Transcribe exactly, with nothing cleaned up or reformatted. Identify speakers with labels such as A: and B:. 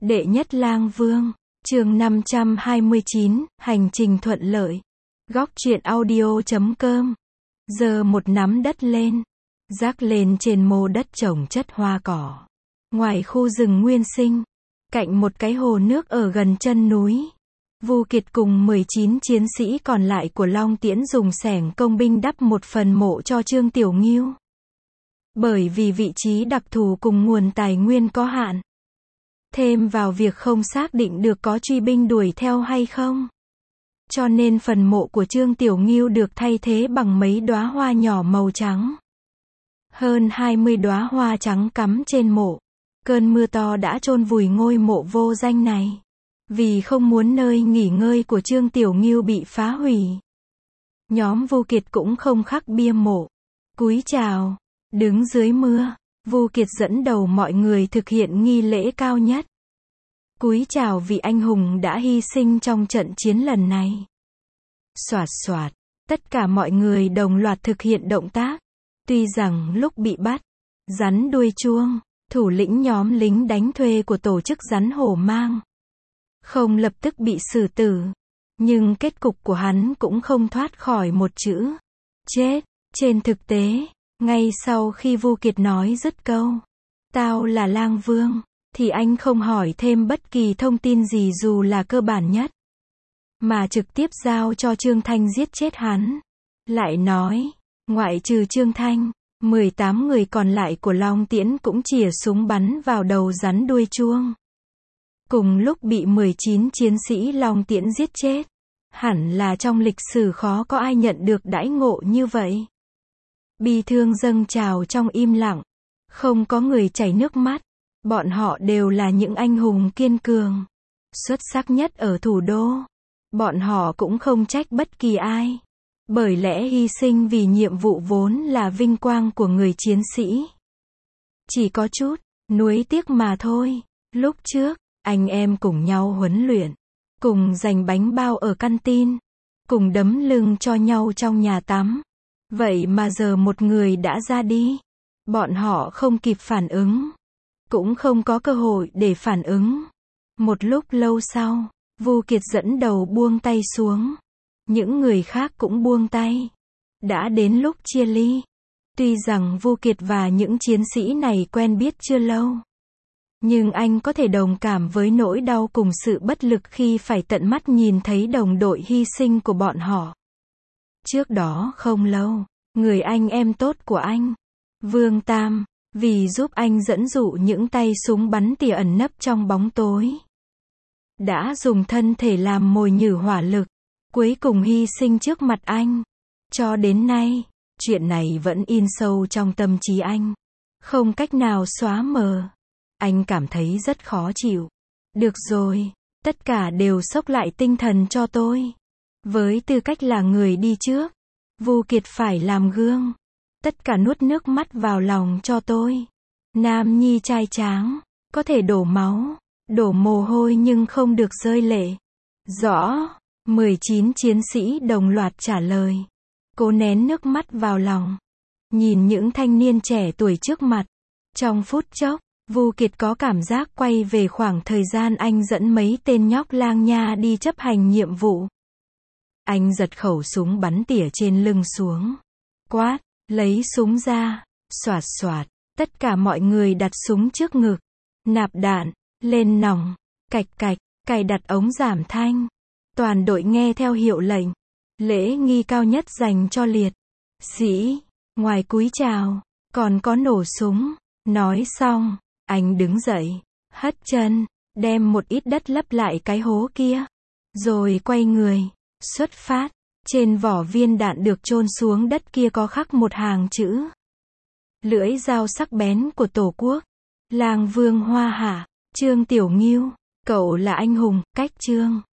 A: Đệ nhất lang vương, chương năm trăm hai mươi chín, hành trình thuận lợi. Góc truyện audio chấm com. Giờ một nắm đất lên, rác lên trên mô đất trồng chất hoa cỏ. Ngoài khu rừng nguyên sinh, cạnh một cái hồ nước ở gần chân núi, Vu Kiệt cùng mười chín chiến sĩ còn lại của Long Tiễn dùng xẻng công binh đắp một phần mộ cho Trương Tiểu Ngưu. Bởi vì vị trí đặc thù cùng nguồn tài nguyên có hạn, thêm vào việc không xác định được có truy binh đuổi theo hay không, cho nên phần mộ của Trương Tiểu Ngưu được thay thế bằng mấy đóa hoa nhỏ màu trắng. Hơn hai mươi đóa hoa trắng cắm trên mộ. Cơn mưa to đã chôn vùi ngôi mộ vô danh này. Vì không muốn nơi nghỉ ngơi của Trương Tiểu Ngưu bị phá hủy, nhóm Vu Kiệt cũng không khắc bia mộ. Cúi chào, đứng dưới mưa, Vu Kiệt dẫn đầu mọi người thực hiện nghi lễ cao nhất. Cúi chào vị anh hùng đã hy sinh trong trận chiến lần này. Xoạt xoạt, tất cả mọi người đồng loạt thực hiện động tác. Tuy rằng lúc bị bắt, rắn đuôi chuông, thủ lĩnh nhóm lính đánh thuê của tổ chức rắn hổ mang, không lập tức bị xử tử, nhưng kết cục của hắn cũng không thoát khỏi một chữ chết. Trên thực tế, ngay sau khi Vu Kiệt nói dứt câu "Tao là lang vương", thì anh không hỏi thêm bất kỳ thông tin gì dù là cơ bản nhất, mà trực tiếp giao cho Trương Thanh giết chết hắn. Lại nói, ngoại trừ Trương Thanh, mười tám người còn lại của Long Tiễn cũng chỉa súng bắn vào đầu rắn đuôi chuông. Cùng lúc bị mười chín chiến sĩ Long Tiễn giết chết. Hẳn là trong lịch sử khó có ai nhận được đãi ngộ như vậy. Bi thương dâng trào trong im lặng. Không có người chảy nước mắt. Bọn họ đều là những anh hùng kiên cường, xuất sắc nhất ở thủ đô. Bọn họ cũng không trách bất kỳ ai. Bởi lẽ hy sinh vì nhiệm vụ vốn là vinh quang của người chiến sĩ. Chỉ có chút nuối tiếc mà thôi. Lúc trước, anh em cùng nhau huấn luyện, cùng giành bánh bao ở canteen, cùng đấm lưng cho nhau trong nhà tắm. Vậy mà giờ một người đã ra đi. Bọn họ không kịp phản ứng, cũng không có cơ hội để phản ứng. Một lúc lâu sau, Vu Kiệt dẫn đầu buông tay xuống. Những người khác cũng buông tay. Đã đến lúc chia ly. Tuy rằng Vu Kiệt và những chiến sĩ này quen biết chưa lâu, nhưng anh có thể đồng cảm với nỗi đau cùng sự bất lực khi phải tận mắt nhìn thấy đồng đội hy sinh của bọn họ. Trước đó không lâu, người anh em tốt của anh, Vương Tam, vì giúp anh dẫn dụ những tay súng bắn tỉa ẩn nấp trong bóng tối, đã dùng thân thể làm mồi nhử hỏa lực, cuối cùng hy sinh trước mặt anh. Cho đến nay, chuyện này vẫn in sâu trong tâm trí anh, không cách nào xóa mờ. Anh cảm thấy rất khó chịu. Được rồi, tất cả đều xốc lại tinh thần cho tôi. Với tư cách là người đi trước, Vu Kiệt phải làm gương. Tất cả nuốt nước mắt vào lòng cho tôi. Nam nhi trai tráng, có thể đổ máu, đổ mồ hôi nhưng không được rơi lệ. Rõ. mười chín chiến sĩ đồng loạt trả lời. Cố nén nước mắt vào lòng, nhìn những thanh niên trẻ tuổi trước mặt. Trong phút chốc, Vu Kiệt có cảm giác quay về khoảng thời gian anh dẫn mấy tên nhóc lang nha đi chấp hành nhiệm vụ. Anh giật khẩu súng bắn tỉa trên lưng xuống. Quát, lấy súng ra. Xoạt xoạt, tất cả mọi người đặt súng trước ngực. Nạp đạn, lên nòng, cạch cạch, cài đặt ống giảm thanh. Toàn đội nghe theo hiệu lệnh. Lễ nghi cao nhất dành cho liệt sĩ. Ngoài cúi chào, còn có nổ súng. Nói xong, anh đứng dậy, hất chân, đem một ít đất lấp lại cái hố kia. Rồi quay người, xuất phát. Trên vỏ viên đạn được chôn xuống đất kia có khắc một hàng chữ. Lưỡi dao sắc bén của Tổ quốc. Lang vương Hoa Hạ, Trương Tiểu Ngưu, cậu là anh hùng, cách Trương.